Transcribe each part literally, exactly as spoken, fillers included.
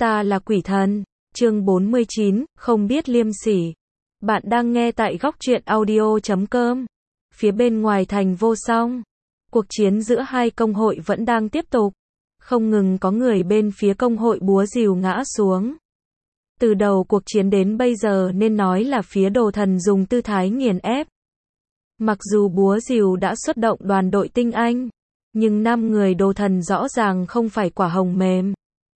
Ta là quỷ thần. Chương bốn mươi chín, không biết liêm sỉ. Bạn đang nghe tại góc truyện audio chấm com. Phía bên ngoài thành Vô Song, cuộc chiến giữa hai công hội vẫn đang tiếp tục. Không ngừng có người bên phía công hội búa rìu ngã xuống. Từ đầu cuộc chiến đến bây giờ nên nói là phía đồ thần dùng tư thái nghiền ép. Mặc dù búa rìu đã xuất động đoàn đội tinh anh, nhưng năm người đồ thần rõ ràng không phải quả hồng mềm.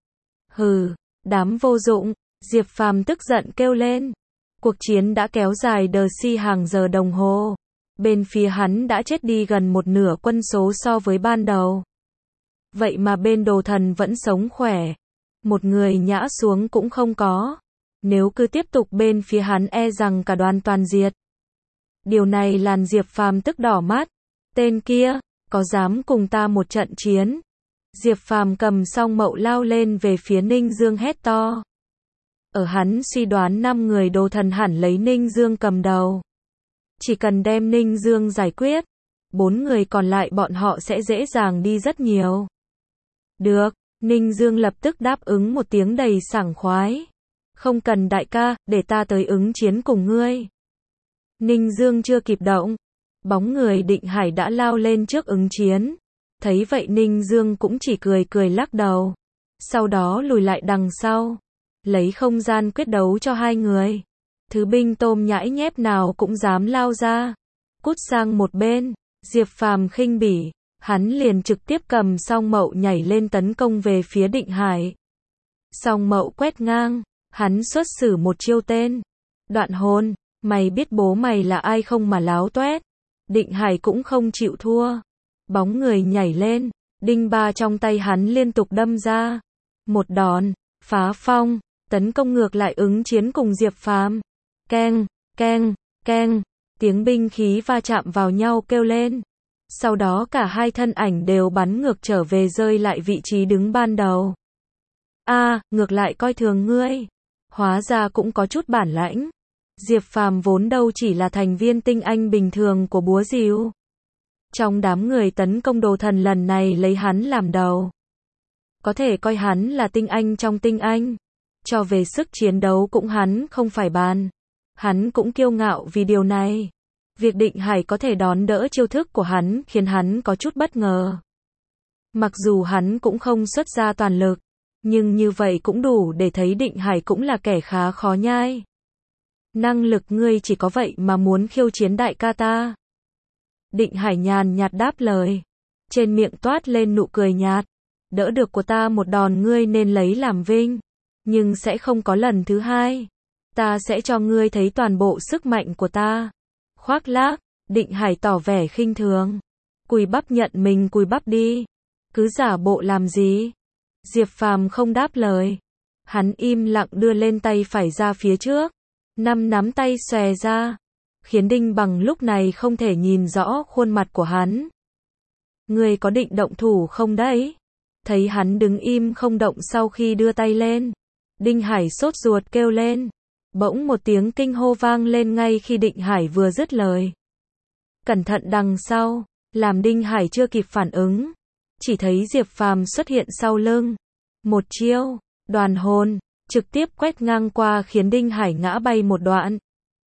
Hừ, đám vô dụng, Diệp Phàm tức giận kêu lên. Cuộc chiến đã kéo dài đờ si hàng giờ đồng hồ. Bên phía hắn đã chết đi gần một nửa quân số so với ban đầu. Vậy mà bên đồ thần vẫn sống khỏe. Một người ngã xuống cũng không có. Nếu cứ tiếp tục bên phía hắn e rằng cả đoàn toàn diệt. Điều này làm Diệp Phàm tức đỏ mắt. Tên kia, có dám cùng ta một trận chiến? Diệp Phàm cầm song mậu lao lên về phía Ninh Dương hét to. Ở hắn suy đoán năm người đồ thần hẳn lấy Ninh Dương cầm đầu. Chỉ cần đem Ninh Dương giải quyết, bốn người còn lại bọn họ sẽ dễ dàng đi rất nhiều. Được, Ninh Dương lập tức đáp ứng một tiếng đầy sảng khoái. Không cần đại ca, để ta tới ứng chiến cùng ngươi. Ninh Dương chưa kịp động, bóng người Định Hải đã lao lên trước ứng chiến. Thấy vậy Ninh Dương cũng chỉ cười cười lắc đầu. Sau đó lùi lại đằng sau, lấy không gian quyết đấu cho hai người. Thứ binh tôm nhãi nhép nào cũng dám lao ra. Cút sang một bên, Diệp Phàm khinh bỉ, hắn liền trực tiếp cầm song mậu nhảy lên tấn công về phía Định Hải. Song mậu quét ngang, hắn xuất xử một chiêu tên. Đoạn hồn, mày biết bố mày là ai không mà láo toét. Định Hải cũng không chịu thua. Bóng người nhảy lên, đinh ba trong tay hắn liên tục đâm ra. Một đòn, phá phong, tấn công ngược lại ứng chiến cùng Diệp Phàm. Keng, keng, keng, tiếng binh khí va chạm vào nhau kêu lên. Sau đó cả hai thân ảnh đều bắn ngược trở về rơi lại vị trí đứng ban đầu. A, à, ngược lại coi thường ngươi. Hóa ra cũng có chút bản lãnh. Diệp Phàm vốn đâu chỉ là thành viên tinh anh bình thường của búa rìu. Trong đám người tấn công đồ thần lần này lấy hắn làm đầu. Có thể coi hắn là tinh anh trong tinh anh. Cho về sức chiến đấu cũng hắn không phải bàn. Hắn cũng kiêu ngạo vì điều này. Việc Định Hải có thể đón đỡ chiêu thức của hắn khiến hắn có chút bất ngờ. Mặc dù hắn cũng không xuất ra toàn lực, nhưng như vậy cũng đủ để thấy Định Hải cũng là kẻ khá khó nhai. Năng lực ngươi chỉ có vậy mà muốn khiêu chiến đại ca ta. Định Hải nhàn nhạt đáp lời. Trên miệng toát lên nụ cười nhạt. Đỡ được của ta một đòn ngươi nên lấy làm vinh. Nhưng sẽ không có lần thứ hai. Ta sẽ cho ngươi thấy toàn bộ sức mạnh của ta. Khoác lác, Định Hải tỏ vẻ khinh thường. Cùi bắp nhận mình cùi bắp đi. Cứ giả bộ làm gì? Diệp Phàm không đáp lời. Hắn im lặng đưa lên tay phải ra phía trước. Năm nắm tay xòe ra. Khiến Đinh Bằng lúc này không thể nhìn rõ khuôn mặt của hắn. Ngươi có định động thủ không đấy? Thấy hắn đứng im không động sau khi đưa tay lên. Đinh Hải sốt ruột kêu lên. Bỗng một tiếng kinh hô vang lên ngay khi Định Hải vừa dứt lời. Cẩn thận đằng sau, làm Đinh Hải chưa kịp phản ứng. Chỉ thấy Diệp Phàm xuất hiện sau lưng. Một chiêu, đoàn hồn, trực tiếp quét ngang qua khiến Đinh Hải ngã bay một đoạn.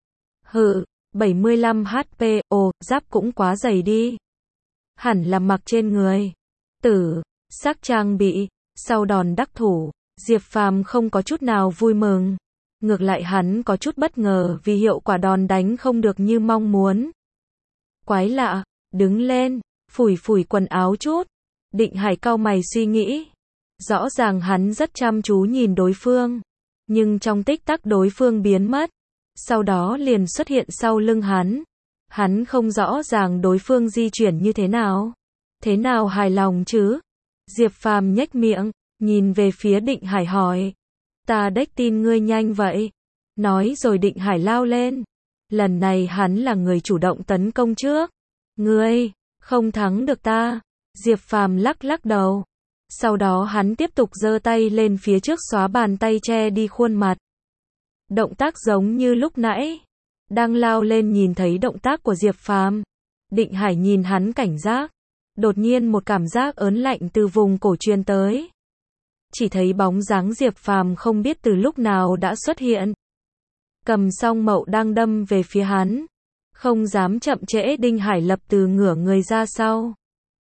Hự, bảy mươi lăm hát pê, ồ, giáp cũng quá dày đi. Hẳn là mặc trên người. Tử, sắc trang bị, sau đòn đắc thủ, Diệp Phàm không có chút nào vui mừng. Ngược lại hắn có chút bất ngờ vì hiệu quả đòn đánh không được như mong muốn. Quái lạ, đứng lên, phủi phủi quần áo chút. Định Hải cau mày suy nghĩ. Rõ ràng hắn rất chăm chú nhìn đối phương. Nhưng trong tích tắc đối phương biến mất. Sau đó liền xuất hiện sau lưng hắn. Hắn không rõ ràng đối phương di chuyển như thế nào. Thế nào hài lòng chứ? Diệp Phàm nhếch miệng, nhìn về phía Định Hải hỏi. Ta đếch tin ngươi nhanh vậy. Nói rồi Định Hải lao lên. Lần này hắn là người chủ động tấn công trước. Ngươi, không thắng được ta. Diệp Phàm lắc lắc đầu. Sau đó hắn tiếp tục giơ tay lên phía trước xóa bàn tay che đi khuôn mặt. Động tác giống như lúc nãy. Đang lao lên nhìn thấy động tác của Diệp Phàm. Định Hải nhìn hắn cảnh giác. Đột nhiên một cảm giác ớn lạnh từ vùng cổ truyền tới. chỉ thấy bóng dáng Diệp Phàm không biết từ lúc nào đã xuất hiện. Cầm song mậu đang đâm về phía hắn. Không dám chậm trễ, Đinh Hải lập từ ngửa người ra sau.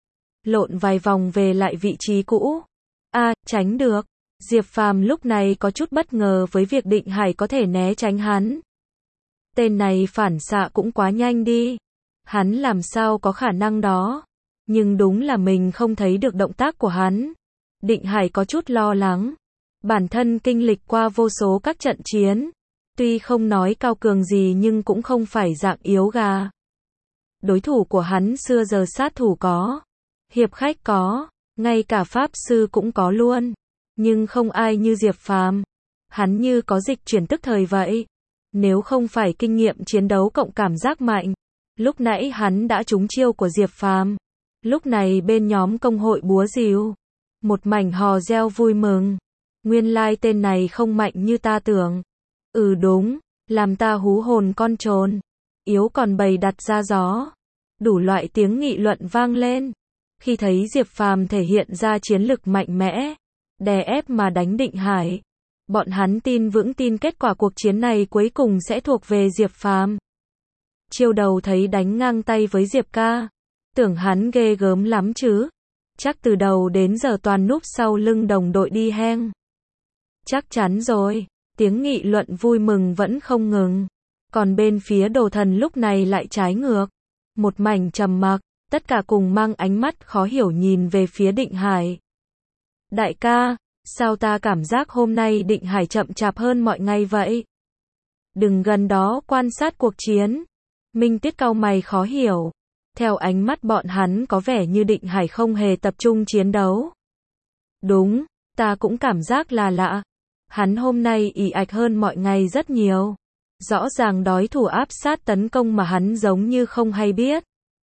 Lộn vài vòng về lại vị trí cũ. A, tránh được. Diệp Phàm lúc này có chút bất ngờ với việc Định Hải có thể né tránh hắn. Tên này phản xạ cũng quá nhanh đi. Hắn làm sao có khả năng đó. Nhưng đúng là mình không thấy được động tác của hắn. Định Hải có chút lo lắng. Bản thân kinh lịch qua vô số các trận chiến. Tuy không nói cao cường gì nhưng cũng không phải dạng yếu gà. Đối thủ của hắn xưa giờ sát thủ có. Hiệp khách có. Ngay cả pháp sư cũng có luôn. Nhưng không ai như Diệp Phàm. Hắn như có dịch chuyển tức thời vậy. Nếu không phải kinh nghiệm chiến đấu cộng cảm giác mạnh, lúc nãy hắn đã trúng chiêu của Diệp Phàm. Lúc này bên nhóm công hội búa rìu, một mảnh hò reo vui mừng. Nguyên lai tên này không mạnh như ta tưởng. Ừ đúng, làm ta hú hồn con trồn. Yếu còn bày đặt ra gió. Đủ loại tiếng nghị luận vang lên. Khi thấy Diệp Phàm thể hiện ra chiến lực mạnh mẽ, đè ép mà đánh Định Hải, bọn hắn tin vững tin kết quả cuộc chiến này cuối cùng sẽ thuộc về Diệp Phàm. Chiêu đầu thấy đánh ngang tay với Diệp ca, tưởng hắn ghê gớm lắm chứ. Chắc từ đầu đến giờ toàn núp sau lưng đồng đội đi heng. Chắc chắn rồi, tiếng nghị luận vui mừng vẫn không ngừng. Còn bên phía Đồ Thần lúc này lại trái ngược. Một mảnh trầm mặc, tất cả cùng mang ánh mắt khó hiểu nhìn về phía Định Hải. Đại ca, sao ta cảm giác hôm nay Định Hải chậm chạp hơn mọi ngày vậy? Đừng gần đó quan sát cuộc chiến. Minh Tuyết cau mày khó hiểu. Theo ánh mắt bọn hắn có vẻ như Định Hải không hề tập trung chiến đấu. Đúng, ta cũng cảm giác là lạ. Hắn hôm nay ì ạch hơn mọi ngày rất nhiều. Rõ ràng đối thủ áp sát tấn công mà hắn giống như không hay biết.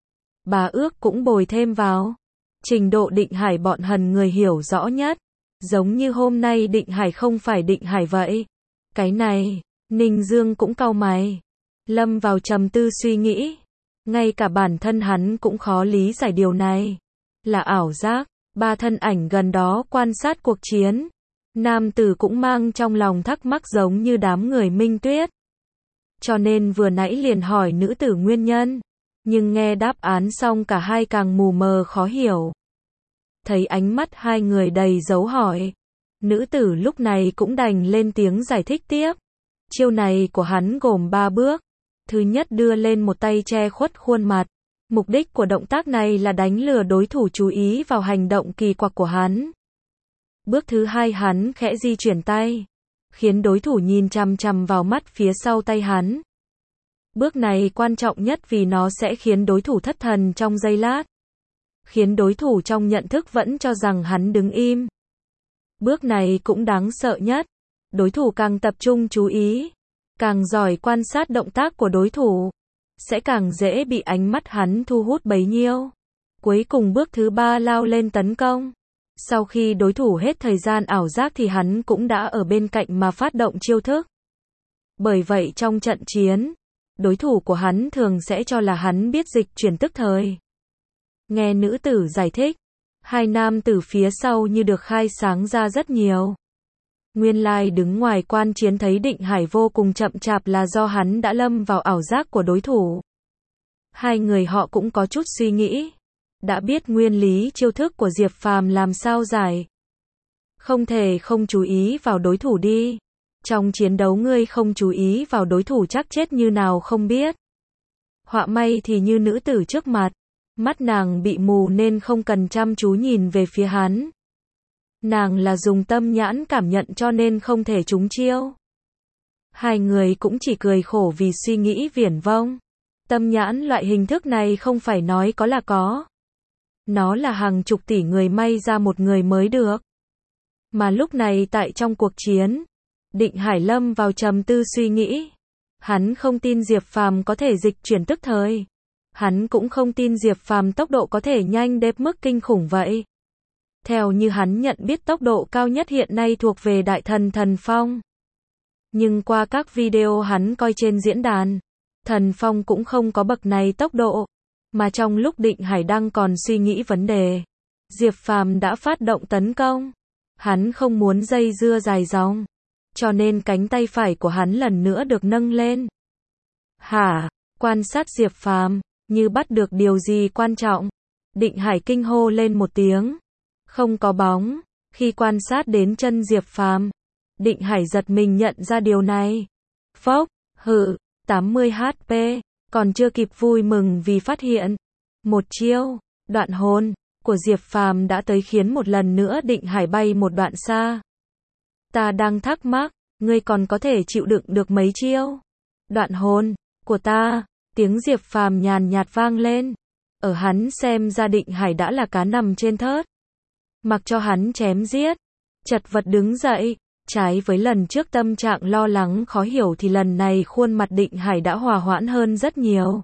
Bà ước cũng bồi thêm vào. Trình độ Định Hải bọn hần người hiểu rõ nhất. Giống như hôm nay Định Hải không phải Định Hải vậy. Cái này, Ninh Dương cũng cau mày. Lâm vào trầm tư suy nghĩ. Ngay cả bản thân hắn cũng khó lý giải điều này. Là ảo giác. Ba thân ảnh gần đó quan sát cuộc chiến. Nam tử cũng mang trong lòng thắc mắc giống như đám người Minh Tuyết. Cho nên vừa nãy liền hỏi nữ tử nguyên nhân. Nhưng nghe đáp án xong cả hai càng mù mờ khó hiểu. Thấy ánh mắt hai người đầy dấu hỏi. Nữ tử lúc này cũng đành lên tiếng giải thích tiếp. Chiêu này của hắn gồm ba bước. Thứ nhất đưa lên một tay che khuất khuôn mặt. Mục đích của động tác này là đánh lừa đối thủ chú ý vào hành động kỳ quặc của hắn. Bước thứ hai hắn khẽ di chuyển tay. Khiến đối thủ nhìn chằm chằm vào mắt phía sau tay hắn. Bước này quan trọng nhất vì nó sẽ khiến đối thủ thất thần trong giây lát. Khiến đối thủ trong nhận thức vẫn cho rằng hắn đứng im. Bước này cũng đáng sợ nhất. Đối thủ càng tập trung chú ý, càng giỏi quan sát động tác của đối thủ, sẽ càng dễ bị ánh mắt hắn thu hút bấy nhiêu. Cuối cùng bước thứ ba lao lên tấn công. Sau khi đối thủ hết thời gian ảo giác thì hắn cũng đã ở bên cạnh mà phát động chiêu thức. Bởi vậy trong trận chiến, đối thủ của hắn thường sẽ cho là hắn biết dịch chuyển tức thời. Nghe nữ tử giải thích, hai nam tử phía sau như được khai sáng ra rất nhiều. Nguyên lai đứng ngoài quan chiến thấy Định Hải vô cùng chậm chạp là do hắn đã lâm vào ảo giác của đối thủ. Hai người họ cũng có chút suy nghĩ. Đã biết nguyên lý chiêu thức của Diệp Phàm làm sao giải. Không thể không chú ý vào đối thủ đi. Trong chiến đấu ngươi không chú ý vào đối thủ chắc chết như nào không biết. Họa may thì như nữ tử trước mặt. Mắt nàng bị mù nên không cần chăm chú nhìn về phía hắn. Nàng là dùng tâm nhãn cảm nhận cho nên không thể trúng chiêu. Hai người cũng chỉ cười khổ vì suy nghĩ viển vông. Tâm nhãn loại hình thức này không phải nói có là có. Nó là hàng chục tỷ người may ra một người mới được. Mà lúc này tại trong cuộc chiến, Định Hải lâm vào trầm tư suy nghĩ. Hắn không tin Diệp Phàm có thể dịch chuyển tức thời. Hắn cũng không tin Diệp Phàm tốc độ có thể nhanh đến mức kinh khủng vậy. Theo như hắn nhận biết tốc độ cao nhất hiện nay thuộc về Đại Thần Thần Phong. Nhưng qua các video hắn coi trên diễn đàn, Thần Phong cũng không có bậc này tốc độ. Mà trong lúc Định Hải đang còn suy nghĩ vấn đề, Diệp Phàm đã phát động tấn công. Hắn không muốn dây dưa dài dòng, cho nên cánh tay phải của hắn lần nữa được nâng lên. Hả? Quan sát Diệp Phàm, như bắt được điều gì quan trọng. Định Hải kinh hô lên một tiếng. Không có bóng. Khi quan sát đến chân Diệp Phàm, Định Hải giật mình nhận ra điều này. Phốc, hự, tám mươi H P, còn chưa kịp vui mừng vì phát hiện. Một chiêu, đoạn hồn của Diệp Phàm đã tới khiến một lần nữa Định Hải bay một đoạn xa. Ta đang thắc mắc, ngươi còn có thể chịu đựng được mấy chiêu? Đoạn hồn của ta, tiếng Diệp Phàm nhàn nhạt vang lên. Ở hắn xem ra Định Hải đã là cá nằm trên thớt. Mặc cho hắn chém giết, chật vật đứng dậy, trái với lần trước tâm trạng lo lắng khó hiểu thì lần này khuôn mặt Định Hải đã hòa hoãn hơn rất nhiều.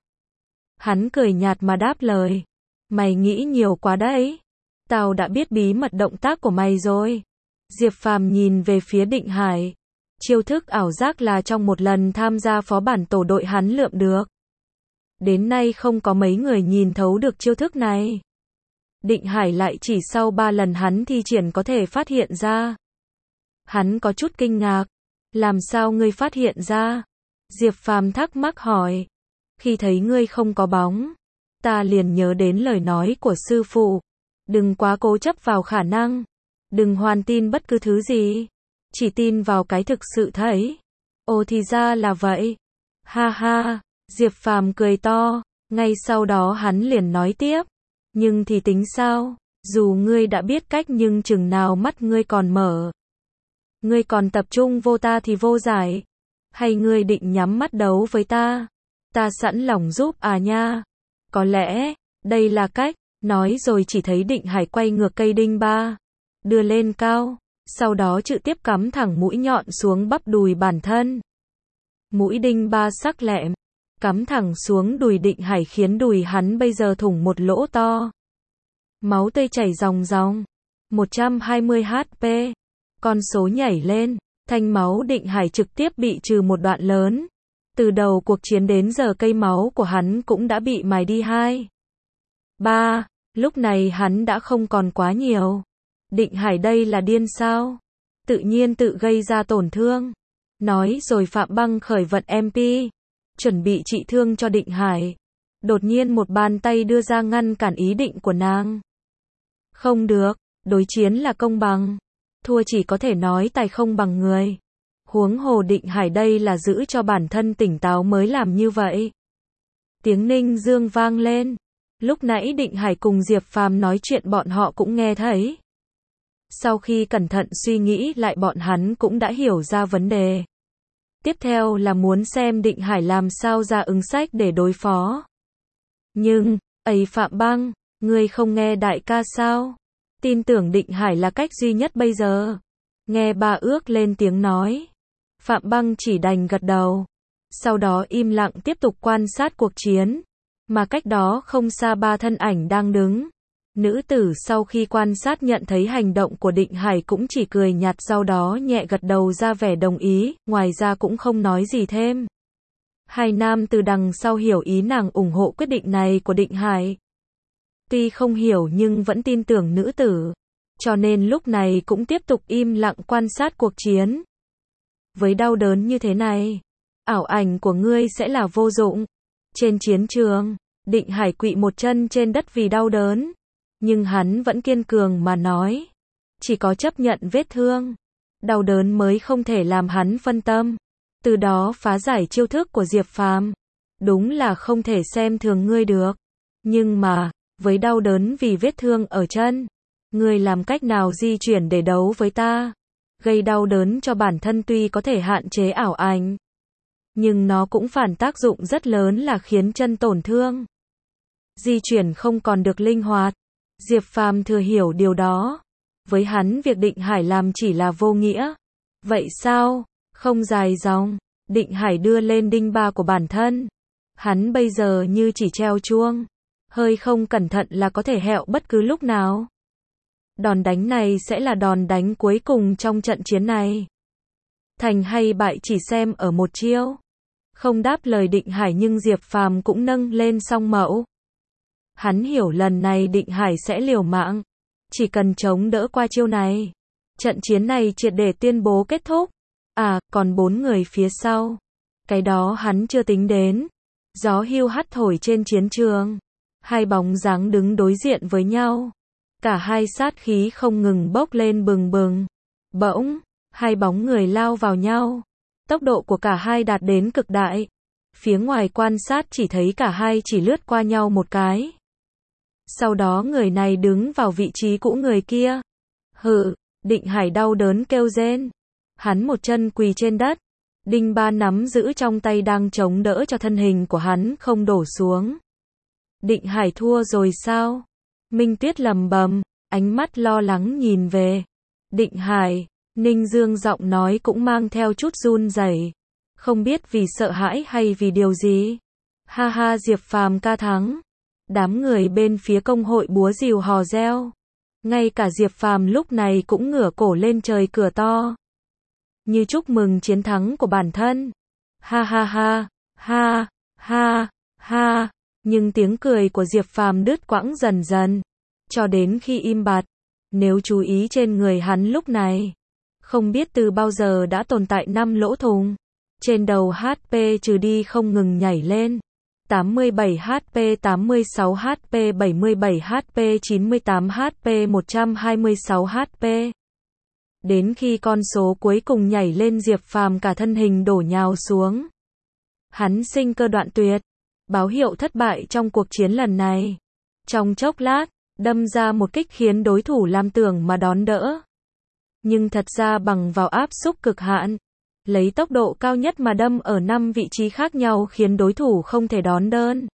Hắn cười nhạt mà đáp lời. Mày nghĩ nhiều quá đấy. Tao đã biết bí mật động tác của mày rồi. Diệp Phàm nhìn về phía Định Hải. Chiêu thức ảo giác là trong một lần tham gia phó bản tổ đội hắn lượm được. Đến nay không có mấy người nhìn thấu được chiêu thức này. Định Hải lại chỉ sau ba lần hắn thi triển có thể phát hiện ra. Hắn có chút kinh ngạc. Làm sao ngươi phát hiện ra? Diệp Phàm thắc mắc hỏi. Khi thấy ngươi không có bóng, ta liền nhớ đến lời nói của sư phụ. Đừng quá cố chấp vào khả năng. Đừng hoàn tin bất cứ thứ gì. Chỉ tin vào cái thực sự thấy. Ồ thì ra là vậy. Ha ha, Diệp Phàm cười to. Ngay sau đó hắn liền nói tiếp. Nhưng thì tính sao? Dù ngươi đã biết cách nhưng chừng nào mắt ngươi còn mở. Ngươi còn tập trung vô ta thì vô giải. Hay ngươi định nhắm mắt đấu với ta? Ta sẵn lòng giúp à nha. Có lẽ, đây là cách. Nói rồi chỉ thấy Định Hải quay ngược cây đinh ba. Đưa lên cao. Sau đó trực tiếp cắm thẳng mũi nhọn xuống bắp đùi bản thân. Mũi đinh ba sắc lẹm. Cắm thẳng xuống đùi Định Hải khiến đùi hắn bây giờ thủng một lỗ to. Máu tươi chảy ròng ròng. một trăm hai mươi H P. Con số nhảy lên. Thanh máu Định Hải trực tiếp bị trừ một đoạn lớn. Từ đầu cuộc chiến đến giờ cây máu của hắn cũng đã bị mài đi hai. Ba. Lúc này hắn đã không còn quá nhiều. Định Hải đây là điên sao? Tự nhiên tự gây ra tổn thương. Nói rồi Phạm Băng khởi vận em pê. Chuẩn bị trị thương cho Định Hải. Đột nhiên một bàn tay đưa ra ngăn cản ý định của nàng. Không được, đối chiến là công bằng. Thua chỉ có thể nói tài không bằng người. Huống hồ Định Hải đây là giữ cho bản thân tỉnh táo mới làm như vậy. Tiếng Ninh Dương vang lên. Lúc nãy Định Hải cùng Diệp Phàm nói chuyện bọn họ cũng nghe thấy. Sau khi cẩn thận suy nghĩ lại bọn hắn cũng đã hiểu ra vấn đề. Tiếp theo là muốn xem Định Hải làm sao ra ứng sách để đối phó. Nhưng, ấy Phạm Băng, ngươi không nghe đại ca sao? Tin tưởng Định Hải là cách duy nhất bây giờ. Nghe ba ước lên tiếng nói. Phạm Băng chỉ đành gật đầu. Sau đó im lặng tiếp tục quan sát cuộc chiến. Mà cách đó không xa ba thân ảnh đang đứng. Nữ tử sau khi quan sát nhận thấy hành động của Định Hải cũng chỉ cười nhạt sau đó nhẹ gật đầu ra vẻ đồng ý, ngoài ra cũng không nói gì thêm. Hai nam từ đằng sau hiểu ý nàng ủng hộ quyết định này của Định Hải. Tuy không hiểu nhưng vẫn tin tưởng nữ tử. Cho nên lúc này cũng tiếp tục im lặng quan sát cuộc chiến. Với đau đớn như thế này, ảo ảnh của ngươi sẽ là vô dụng. Trên chiến trường, Định Hải quỵ một chân trên đất vì đau đớn. Nhưng hắn vẫn kiên cường mà nói. Chỉ có chấp nhận vết thương. Đau đớn mới không thể làm hắn phân tâm. Từ đó phá giải chiêu thức của Diệp Phàm. Đúng là không thể xem thường ngươi được. Nhưng mà, với đau đớn vì vết thương ở chân, ngươi làm cách nào di chuyển để đấu với ta? Gây đau đớn cho bản thân tuy có thể hạn chế ảo ảnh. Nhưng nó cũng phản tác dụng rất lớn là khiến chân tổn thương. Di chuyển không còn được linh hoạt. Diệp Phàm thừa hiểu điều đó. Với hắn việc Định Hải làm chỉ là vô nghĩa. Vậy sao? Không dài dòng. Định Hải đưa lên đinh ba của bản thân. Hắn bây giờ như chỉ treo chuông. Hơi không cẩn thận là có thể hẹo bất cứ lúc nào. Đòn đánh này sẽ là đòn đánh cuối cùng trong trận chiến này. Thành hay bại chỉ xem ở một chiêu. Không đáp lời Định Hải nhưng Diệp Phàm cũng nâng lên song mẫu. Hắn hiểu lần này Định Hải sẽ liều mạng. Chỉ cần chống đỡ qua chiêu này. Trận chiến này triệt để tuyên bố kết thúc. À, còn bốn người phía sau. Cái đó hắn chưa tính đến. Gió hưu hắt thổi trên chiến trường. Hai bóng dáng đứng đối diện với nhau. Cả hai sát khí không ngừng bốc lên bừng bừng. Bỗng, hai bóng người lao vào nhau. Tốc độ của cả hai đạt đến cực đại. Phía ngoài quan sát chỉ thấy cả hai chỉ lướt qua nhau một cái. Sau đó người này đứng vào vị trí cũ người kia. Hự, Định Hải đau đớn kêu rên. Hắn một chân quỳ trên đất. Đinh Ba nắm giữ trong tay đang chống đỡ cho thân hình của hắn không đổ xuống. Định Hải thua rồi sao? Minh Tuyết lầm bầm, ánh mắt lo lắng nhìn về. Định Hải, Ninh Dương giọng nói cũng mang theo chút run rẩy. Không biết vì sợ hãi hay vì điều gì. Ha ha, Diệp Phàm ca thắng. Đám người bên phía công hội búa rìu hò reo. Ngay cả Diệp Phàm lúc này cũng ngửa cổ lên trời cười to. Như chúc mừng chiến thắng của bản thân. Ha ha ha, ha, ha, ha. Nhưng tiếng cười của Diệp Phàm đứt quãng dần dần. Cho đến khi im bặt. Nếu chú ý trên người hắn lúc này. Không biết từ bao giờ đã tồn tại năm lỗ thùng. Trên đầu hát pê trừ đi không ngừng nhảy lên. tám mươi bảy hát pê, tám mươi sáu hát pê, bảy mươi bảy hát pê, chín mươi tám hát pê, một trăm hai mươi sáu hát pê. Đến khi con số cuối cùng nhảy lên, Diệp Phàm cả thân hình đổ nhào xuống. Hắn sinh cơ đoạn tuyệt, báo hiệu thất bại trong cuộc chiến lần này. Trong chốc lát, đâm ra một kích khiến đối thủ làm tưởng mà đón đỡ. Nhưng thật ra bằng vào áp xúc cực hạn, lấy tốc độ cao nhất mà đâm ở năm vị trí khác nhau khiến đối thủ không thể đón đơn.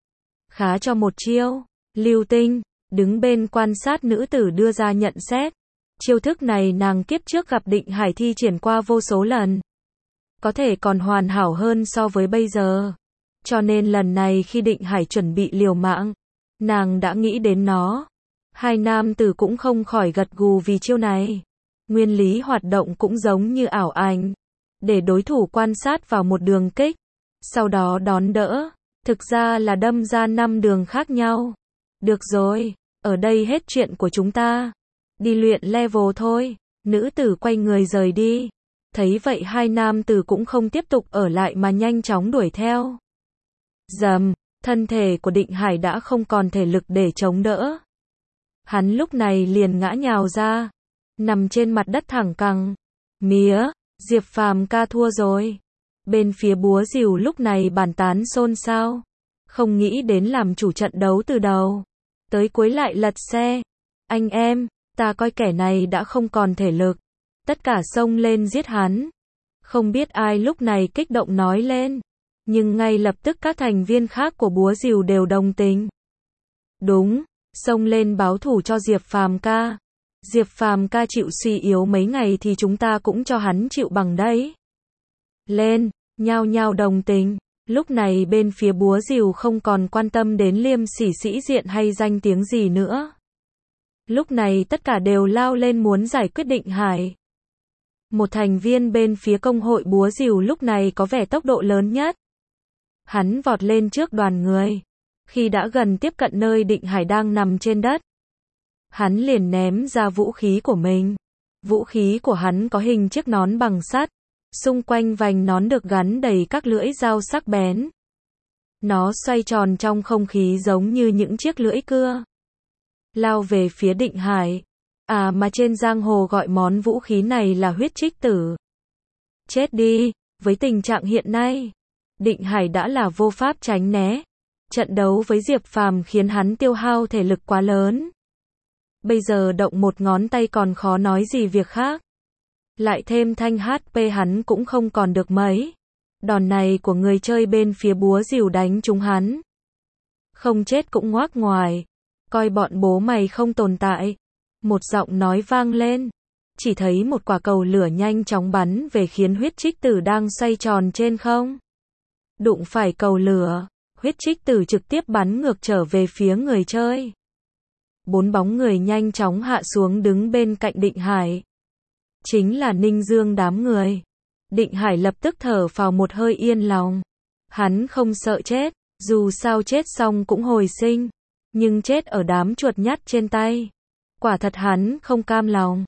Khá cho một chiêu. Lưu Tinh, đứng bên quan sát nữ tử đưa ra nhận xét. Chiêu thức này nàng kiếp trước gặp Định Hải thi triển qua vô số lần. Có thể còn hoàn hảo hơn so với bây giờ. Cho nên lần này khi Định Hải chuẩn bị liều mạng, nàng đã nghĩ đến nó. Hai nam tử cũng không khỏi gật gù vì chiêu này. Nguyên lý hoạt động cũng giống như ảo ảnh. Để đối thủ quan sát vào một đường kích. Sau đó đón đỡ. Thực ra là đâm ra năm đường khác nhau. Được rồi, ở đây hết chuyện của chúng ta. Đi luyện level thôi. Nữ tử quay người rời đi. Thấy vậy hai nam tử cũng không tiếp tục ở lại mà nhanh chóng đuổi theo. Dầm, thân thể của Định Hải đã không còn thể lực để chống đỡ. Hắn lúc này liền ngã nhào ra. Nằm trên mặt đất thẳng cẳng. Mía, Diệp Phàm ca thua rồi. Bên phía búa rìu lúc này bàn tán xôn xao. Không nghĩ đến làm chủ trận đấu từ đầu. Tới cuối lại lật xe. Anh em, ta coi kẻ này đã không còn thể lực. Tất cả xông lên giết hắn. Không biết ai lúc này kích động nói lên. Nhưng ngay lập tức các thành viên khác của búa rìu đều đồng tình. Đúng, xông lên báo thù cho Diệp Phàm ca. Diệp Phàm ca chịu suy yếu mấy ngày thì chúng ta cũng cho hắn chịu bằng đấy. Lên, nhao nhao đồng tình. Lúc này bên phía búa rìu không còn quan tâm đến liêm sỉ sĩ diện hay danh tiếng gì nữa. Lúc này tất cả đều lao lên muốn giải quyết Định Hải. Một thành viên bên phía công hội búa rìu lúc này có vẻ tốc độ lớn nhất. Hắn vọt lên trước đoàn người. Khi đã gần tiếp cận nơi Định Hải đang nằm trên đất, hắn liền ném ra vũ khí của mình. Vũ khí của hắn có hình chiếc nón bằng sắt. Xung quanh vành nón được gắn đầy các lưỡi dao sắc bén. Nó xoay tròn trong không khí giống như những chiếc lưỡi cưa. Lao về phía Định Hải. À mà trên giang hồ gọi món vũ khí này là huyết trích tử. Chết đi, với tình trạng hiện nay, Định Hải đã là vô pháp tránh né. Trận đấu với Diệp Phàm khiến hắn tiêu hao thể lực quá lớn. Bây giờ động một ngón tay còn khó nói gì việc khác. Lại thêm thanh hát pê hắn cũng không còn được mấy. Đòn này của người chơi bên phía búa rìu đánh trúng hắn. Không chết cũng ngoác ngoài. Coi bọn bố mày không tồn tại. Một giọng nói vang lên. Chỉ thấy một quả cầu lửa nhanh chóng bắn về khiến huyết trích tử đang xoay tròn trên không. Đụng phải cầu lửa, huyết trích tử trực tiếp bắn ngược trở về phía người chơi. Bốn bóng người nhanh chóng hạ xuống đứng bên cạnh Định Hải. Chính là Ninh Dương đám người. Định Hải lập tức thở phào một hơi yên lòng. Hắn không sợ chết, dù sao chết xong cũng hồi sinh. Nhưng chết ở đám chuột nhắt trên tay. Quả thật hắn không cam lòng.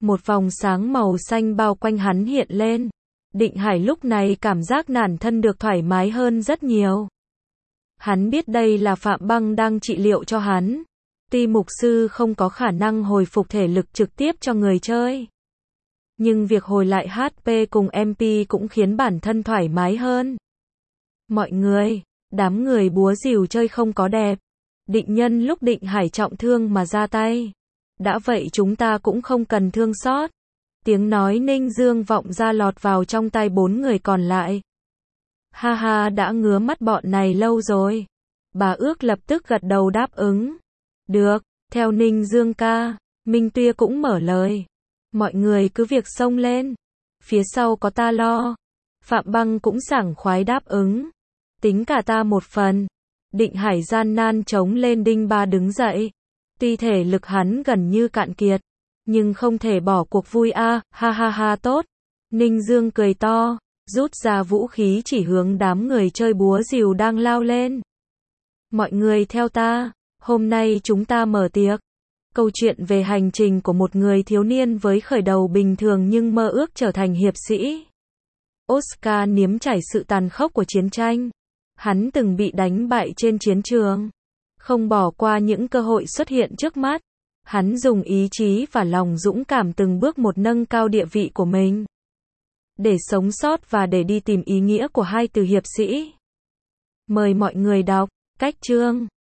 Một vòng sáng màu xanh bao quanh hắn hiện lên. Định Hải lúc này cảm giác bản thân được thoải mái hơn rất nhiều. Hắn biết đây là Phạm Băng đang trị liệu cho hắn. Ti mục sư không có khả năng hồi phục thể lực trực tiếp cho người chơi. Nhưng việc hồi lại hát pê cùng em pê cũng khiến bản thân thoải mái hơn. Mọi người, đám người búa rìu chơi không có đẹp. Định nhân lúc Định Hải trọng thương mà ra tay. Đã vậy chúng ta cũng không cần thương xót. Tiếng nói Ninh Dương vọng ra lọt vào trong tai bốn người còn lại. Ha ha, đã ngứa mắt bọn này lâu rồi. Bà Ước lập tức gật đầu đáp ứng. Được, theo Ninh Dương ca, Minh Tuyết cũng mở lời. Mọi người cứ việc xông lên. Phía sau có ta lo. Phạm Băng cũng sảng khoái đáp ứng. Tính cả ta một phần. Định Hải gian nan chống lên đinh ba đứng dậy. Tuy thể lực hắn gần như cạn kiệt. Nhưng không thể bỏ cuộc vui a, à, ha ha ha tốt. Ninh Dương cười to, rút ra vũ khí chỉ hướng đám người chơi búa rìu đang lao lên. Mọi người theo ta, hôm nay chúng ta mở tiệc. Câu chuyện về hành trình của một người thiếu niên với khởi đầu bình thường nhưng mơ ước trở thành hiệp sĩ. Oscar nếm trải sự tàn khốc của chiến tranh. Hắn từng bị đánh bại trên chiến trường. Không bỏ qua những cơ hội xuất hiện trước mắt. Hắn dùng ý chí và lòng dũng cảm từng bước một nâng cao địa vị của mình. Để sống sót và để đi tìm ý nghĩa của hai từ hiệp sĩ. Mời mọi người đọc. Cách chương.